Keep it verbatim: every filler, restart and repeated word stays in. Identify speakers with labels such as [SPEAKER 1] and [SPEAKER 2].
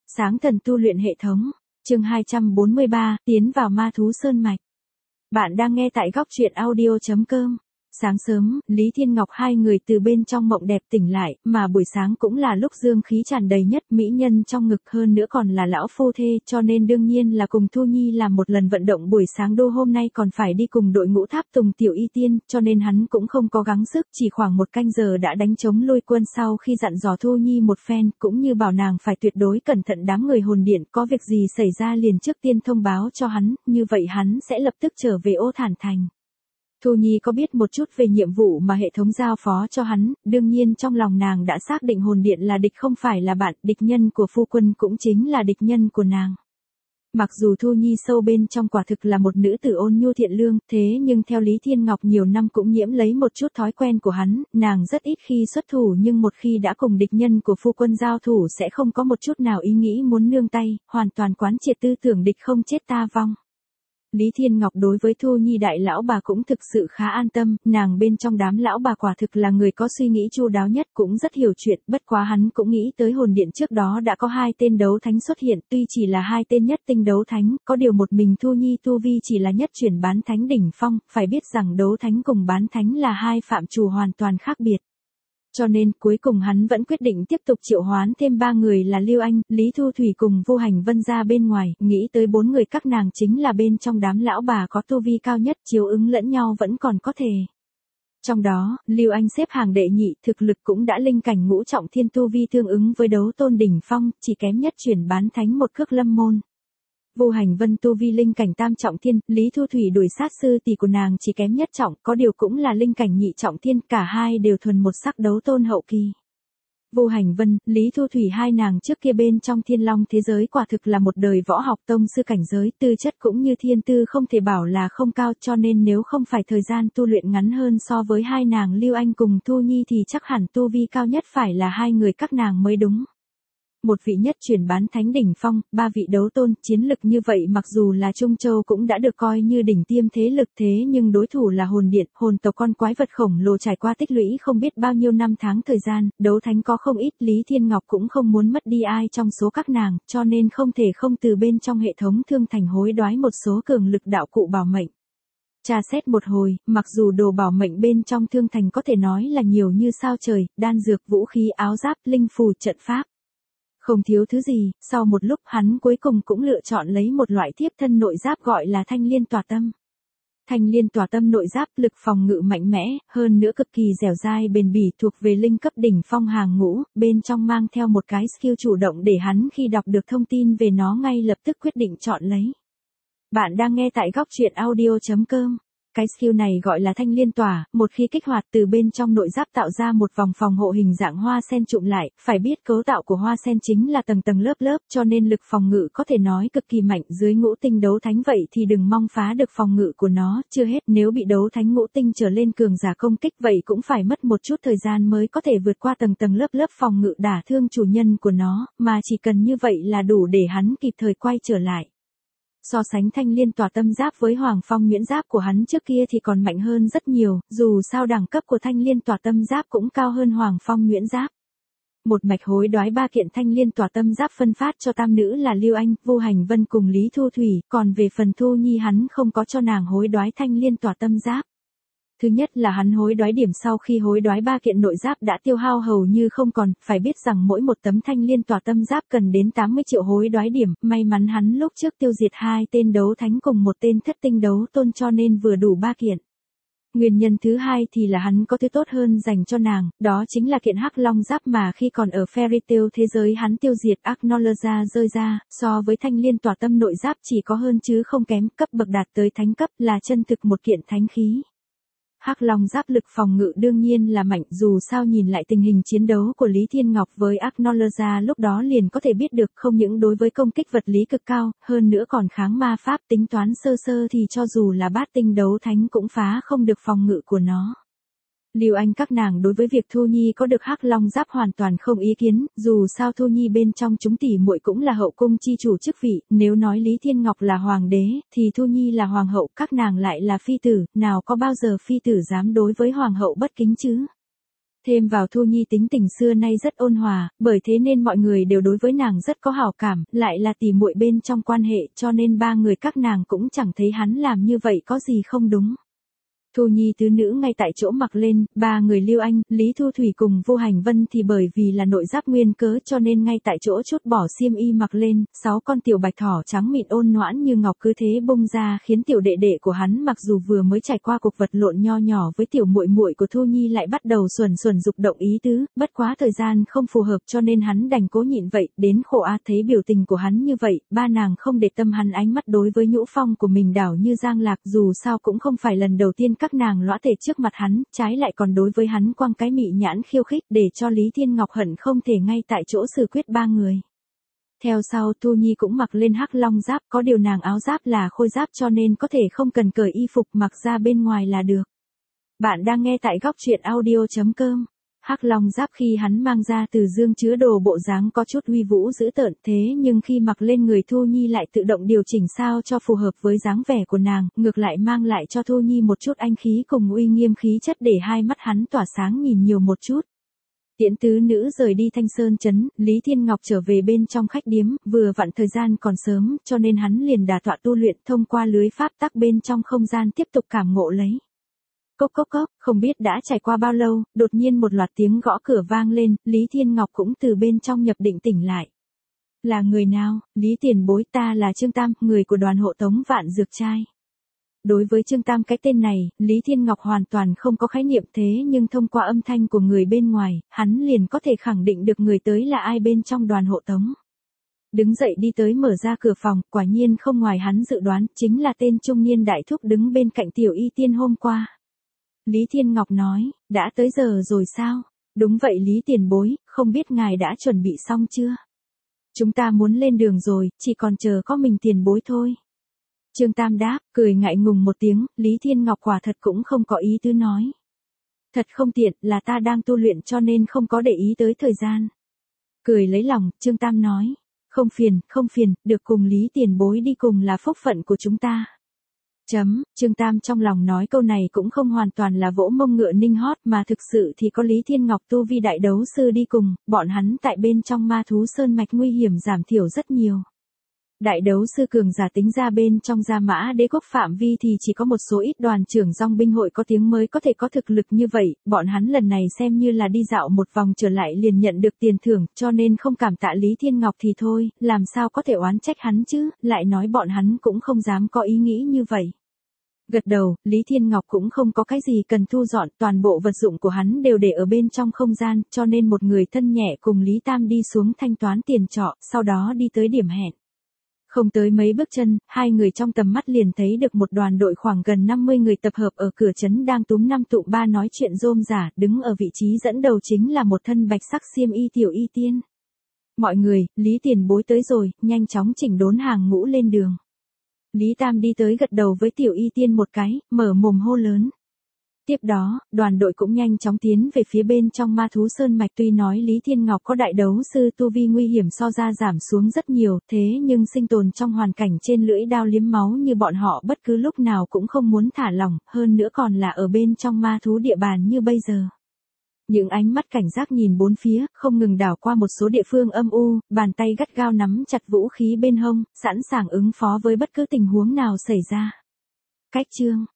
[SPEAKER 1] Sáng thần tu luyện hệ thống, chương hai trăm bốn mươi ba, tiến vào ma thú sơn mạch. Bạn đang nghe tại góc truyện audio chấm com. Sáng sớm, Lý Thiên Ngọc hai người từ bên trong mộng đẹp tỉnh lại, mà buổi sáng cũng là lúc dương khí tràn đầy nhất, mỹ nhân trong ngực hơn nữa còn là lão phu thê, cho nên đương nhiên là cùng Thu Nhi làm một lần vận động buổi sáng đô hôm nay còn phải đi cùng đội ngũ tháp tùng tiểu y tiên, cho nên hắn cũng không có gắng sức, chỉ khoảng một canh giờ đã đánh chống lôi quân sau khi dặn dò Thu Nhi một phen, cũng như bảo nàng phải tuyệt đối cẩn thận đám người hồn điện, có việc gì xảy ra liền trước tiên thông báo cho hắn, như vậy hắn sẽ lập tức trở về Ô Thản Thành. Thu Nhi có biết một chút về nhiệm vụ mà hệ thống giao phó cho hắn, đương nhiên trong lòng nàng đã xác định hồn điện là địch không phải là bạn, địch nhân của phu quân cũng chính là địch nhân của nàng. Mặc dù Thu Nhi sâu bên trong quả thực là một nữ tử ôn nhu thiện lương, thế nhưng theo Lý Thiên Ngọc nhiều năm cũng nhiễm lấy một chút thói quen của hắn, nàng rất ít khi xuất thủ nhưng một khi đã cùng địch nhân của phu quân giao thủ sẽ không có một chút nào ý nghĩ muốn nương tay, hoàn toàn quán triệt tư tưởng địch không chết ta vong. Lý Thiên Ngọc đối với Thu Nhi đại lão bà cũng thực sự khá an tâm, nàng bên trong đám lão bà quả thực là người có suy nghĩ chu đáo nhất, cũng rất hiểu chuyện, bất quá hắn cũng nghĩ tới hồn điện trước đó đã có hai tên đấu thánh xuất hiện, tuy chỉ là hai tên nhất tinh đấu thánh, có điều một mình Thu Nhi tu vi chỉ là nhất chuyển bán thánh đỉnh phong, phải biết rằng đấu thánh cùng bán thánh là hai phạm trù hoàn toàn khác biệt. Cho nên, cuối cùng hắn vẫn quyết định tiếp tục triệu hoán thêm ba người là Lưu Anh, Lý Thu Thủy cùng Vu Hành Vân ra bên ngoài, nghĩ tới bốn người các nàng chính là bên trong đám lão bà có tu vi cao nhất, chiếu ứng lẫn nhau vẫn còn có thể. Trong đó, Lưu Anh xếp hàng đệ nhị, thực lực cũng đã linh cảnh ngũ trọng thiên tu vi tương ứng với đấu tôn đỉnh phong, chỉ kém nhất chuyển bán thánh một cước lâm môn. Vu Hành Vân tu vi linh cảnh tam trọng thiên, Lý Thu Thủy đuổi sát sư tỷ của nàng chỉ kém nhất trọng, có điều cũng là linh cảnh nhị trọng thiên, cả hai đều thuần một sắc đấu tôn hậu kỳ. Vu Hành Vân, Lý Thu Thủy hai nàng trước kia bên trong Thiên Long thế giới quả thực là một đời võ học tông sư cảnh giới, tư chất cũng như thiên tư không thể bảo là không cao, cho nên nếu không phải thời gian tu luyện ngắn hơn so với hai nàng Lưu Anh cùng Thu Nhi thì chắc hẳn tu vi cao nhất phải là hai người các nàng mới đúng. Một vị nhất chuyển bán thánh đỉnh phong, ba vị đấu tôn, chiến lực như vậy mặc dù là Trung Châu cũng đã được coi như đỉnh tiêm thế lực, thế nhưng đối thủ là hồn điện, hồn tộc con quái vật khổng lồ trải qua tích lũy không biết bao nhiêu năm tháng thời gian, đấu thánh có không ít, Lý Thiên Ngọc cũng không muốn mất đi ai trong số các nàng, cho nên không thể không từ bên trong hệ thống thương thành hối đoái một số cường lực đạo cụ bảo mệnh. Tra xét một hồi, mặc dù đồ bảo mệnh bên trong thương thành có thể nói là nhiều như sao trời, đan dược, vũ khí, áo giáp, linh phù, trận pháp. Không thiếu thứ gì, sau một lúc hắn cuối cùng cũng lựa chọn lấy một loại thiếp thân nội giáp gọi là thanh liên tỏa tâm. Thanh liên tỏa tâm nội giáp lực phòng ngự mạnh mẽ, hơn nữa cực kỳ dẻo dai bền bỉ, thuộc về linh cấp đỉnh phong hàng ngũ, bên trong mang theo một cái skill chủ động để hắn khi đọc được thông tin về nó ngay lập tức quyết định chọn lấy. Bạn đang nghe tại góc truyện audio chấm com. Cái skill này gọi là thanh liên tỏa, một khi kích hoạt từ bên trong nội giáp tạo ra một vòng phòng hộ hình dạng hoa sen trụm lại, phải biết cấu tạo của hoa sen chính là tầng tầng lớp lớp, cho nên lực phòng ngự có thể nói cực kỳ mạnh, dưới ngũ tinh đấu thánh vậy thì đừng mong phá được phòng ngự của nó, chưa hết nếu bị đấu thánh ngũ tinh trở lên cường giả công kích vậy cũng phải mất một chút thời gian mới có thể vượt qua tầng tầng lớp lớp phòng ngự đả thương chủ nhân của nó, mà chỉ cần như vậy là đủ để hắn kịp thời quay trở lại. So sánh thanh liên tỏa tâm giáp với Hoàng Phong Nhuyễn giáp của hắn trước kia thì còn mạnh hơn rất nhiều, dù sao đẳng cấp của thanh liên tỏa tâm giáp cũng cao hơn Hoàng Phong Nhuyễn giáp. Một mạch hối đoái ba kiện thanh liên tỏa tâm giáp phân phát cho tam nữ là Lưu Anh, Vu Hành Vân cùng Lý Thu Thủy, còn về phần Thu Nhi hắn không có cho nàng hối đoái thanh liên tỏa tâm giáp. Thứ nhất là hắn hối đoái điểm sau khi hối đoái ba kiện nội giáp đã tiêu hao hầu như không còn, phải biết rằng mỗi một tấm thanh liên tỏa tâm giáp cần đến tám mươi triệu hối đoái điểm, may mắn hắn lúc trước tiêu diệt hai tên đấu thánh cùng một tên thất tinh đấu tôn cho nên vừa đủ ba kiện. Nguyên nhân thứ hai thì là hắn có thứ tốt hơn dành cho nàng, đó chính là kiện hắc long giáp mà khi còn ở Fairy Tail thế giới hắn tiêu diệt Acknowledge rơi ra, so với thanh liên tỏa tâm nội giáp chỉ có hơn chứ không kém, cấp bậc đạt tới thánh cấp là chân thực một kiện thánh khí. Hắc Long giáp lực phòng ngự đương nhiên là mạnh, dù sao nhìn lại tình hình chiến đấu của Lý Thiên Ngọc với Acknowledge lúc đó liền có thể biết được, không những đối với công kích vật lý cực cao, hơn nữa còn kháng ma pháp, tính toán sơ sơ thì cho dù là bát tinh đấu thánh cũng phá không được phòng ngự của nó. Lưu Anh các nàng đối với việc Thu Nhi có được hắc long giáp hoàn toàn không ý kiến, dù sao Thu Nhi bên trong chúng tỷ muội cũng là hậu cung chi chủ chức vị, nếu nói Lý Thiên Ngọc là hoàng đế, thì Thu Nhi là hoàng hậu, các nàng lại là phi tử, nào có bao giờ phi tử dám đối với hoàng hậu bất kính chứ. Thêm vào Thu Nhi tính tình xưa nay rất ôn hòa, bởi thế nên mọi người đều đối với nàng rất có hảo cảm, lại là tỉ muội bên trong quan hệ, cho nên ba người các nàng cũng chẳng thấy hắn làm như vậy có gì không đúng. Thu Nhi tứ nữ ngay tại chỗ mặc lên, ba người Lưu Anh, Lý Thu Thủy cùng Vô Hành Vân thì bởi vì là nội giáp nguyên cớ cho nên ngay tại chỗ chút bỏ xiêm y mặc lên, sáu con tiểu bạch thỏ trắng mịn ôn noãn như ngọc cứ thế bung ra khiến tiểu đệ đệ của hắn mặc dù vừa mới trải qua cuộc vật lộn nho nhỏ với tiểu muội muội của Thu Nhi lại bắt đầu xuẩn xuẩn dục động ý tứ, bất quá thời gian không phù hợp cho nên hắn đành cố nhịn vậy, đến khổ a thấy biểu tình của hắn như vậy, ba nàng không để tâm hắn ánh mắt đối với nhũ phong của mình đảo như giang lạc dù sao cũng không phải lần đầu tiên các nàng lõa thể trước mặt hắn, trái lại còn đối với hắn quăng cái mị nhãn khiêu khích để cho Lý Thiên Ngọc hận không thể ngay tại chỗ xử quyết ba người. Theo sau Thu Nhi cũng mặc lên hắc long giáp, có điều nàng áo giáp là khôi giáp cho nên có thể không cần cởi y phục mặc ra bên ngoài là được. Bạn đang nghe tại góc truyện audio chấm com. Hắc long giáp khi hắn mang ra từ dương chứa đồ bộ dáng có chút uy vũ dữ tợn thế nhưng khi mặc lên người Thu Nhi lại tự động điều chỉnh sao cho phù hợp với dáng vẻ của nàng, ngược lại mang lại cho Thu Nhi một chút anh khí cùng uy nghiêm khí chất để hai mắt hắn tỏa sáng nhìn nhiều một chút. Tiễn tứ nữ rời đi Thanh Sơn Trấn, Lý Thiên Ngọc trở về bên trong khách điếm, vừa vặn thời gian còn sớm cho nên hắn liền đả tọa tu luyện thông qua lưới pháp tắc bên trong không gian tiếp tục cảm ngộ lấy. Cốc cốc cốc, không biết đã trải qua bao lâu, đột nhiên một loạt tiếng gõ cửa vang lên, Lý Thiên Ngọc cũng từ bên trong nhập định tỉnh lại. Là người nào? Lý tiền bối, ta là Trương Tam, người của đoàn hộ tống Vạn Dược Trai. Đối với Trương Tam cái tên này, Lý Thiên Ngọc hoàn toàn không có khái niệm thế nhưng thông qua âm thanh của người bên ngoài, hắn liền có thể khẳng định được người tới là ai bên trong đoàn hộ tống. Đứng dậy đi tới mở ra cửa phòng, quả nhiên không ngoài hắn dự đoán, chính là tên trung niên đại thúc đứng bên cạnh tiểu y tiên hôm qua. Lý Thiên Ngọc nói, đã tới giờ rồi sao? Đúng vậy Lý tiền bối, không biết ngài đã chuẩn bị xong chưa? Chúng ta muốn lên đường rồi, chỉ còn chờ có mình tiền bối thôi. Trương Tam đáp, cười ngại ngùng một tiếng, Lý Thiên Ngọc quả thật cũng không có ý tứ nói. Thật không tiện, là ta đang tu luyện cho nên không có để ý tới thời gian. Cười lấy lòng, Trương Tam nói, không phiền, không phiền, được cùng Lý tiền bối đi cùng là phúc phận của chúng ta. Chấm, Trương Tam trong lòng nói câu này cũng không hoàn toàn là vỗ mông ngựa ninh hót mà thực sự thì có Lý Thiên Ngọc tu vi đại đấu sư đi cùng, bọn hắn tại bên trong ma thú sơn mạch nguy hiểm giảm thiểu rất nhiều. Đại đấu sư cường giả tính ra bên trong Gia Mã Đế quốc phạm vi thì chỉ có một số ít đoàn trưởng dòng binh hội có tiếng mới có thể có thực lực như vậy, bọn hắn lần này xem như là đi dạo một vòng trở lại liền nhận được tiền thưởng, cho nên không cảm tạ Lý Thiên Ngọc thì thôi, làm sao có thể oán trách hắn chứ, lại nói bọn hắn cũng không dám có ý nghĩ như vậy. Gật đầu, Lý Thiên Ngọc cũng không có cái gì cần thu dọn, toàn bộ vật dụng của hắn đều để ở bên trong không gian, cho nên một người thân nhẹ cùng Lý Tam đi xuống thanh toán tiền trọ, sau đó đi tới điểm hẹn. Không tới mấy bước chân, hai người trong tầm mắt liền thấy được một đoàn đội khoảng gần năm mươi người tập hợp ở cửa trấn đang túm năm tụ ba nói chuyện rôm rả, đứng ở vị trí dẫn đầu chính là một thân bạch sắc xiêm y tiểu y tiên. Mọi người, Lý tiền bối tới rồi, nhanh chóng chỉnh đốn hàng ngũ lên đường. Lý Tam đi tới gật đầu với tiểu y tiên một cái, mở mồm hô lớn. Tiếp đó, đoàn đội cũng nhanh chóng tiến về phía bên trong ma thú sơn mạch tuy nói Lý Thiên Ngọc có đại đấu sư tu vi nguy hiểm so ra giảm xuống rất nhiều thế nhưng sinh tồn trong hoàn cảnh trên lưỡi đao liếm máu như bọn họ bất cứ lúc nào cũng không muốn thả lỏng, hơn nữa còn là ở bên trong ma thú địa bàn như bây giờ. Những ánh mắt cảnh giác nhìn bốn phía, không ngừng đảo qua một số địa phương âm u, bàn tay gắt gao nắm chặt vũ khí bên hông, sẵn sàng ứng phó với bất cứ tình huống nào xảy ra. Cách chương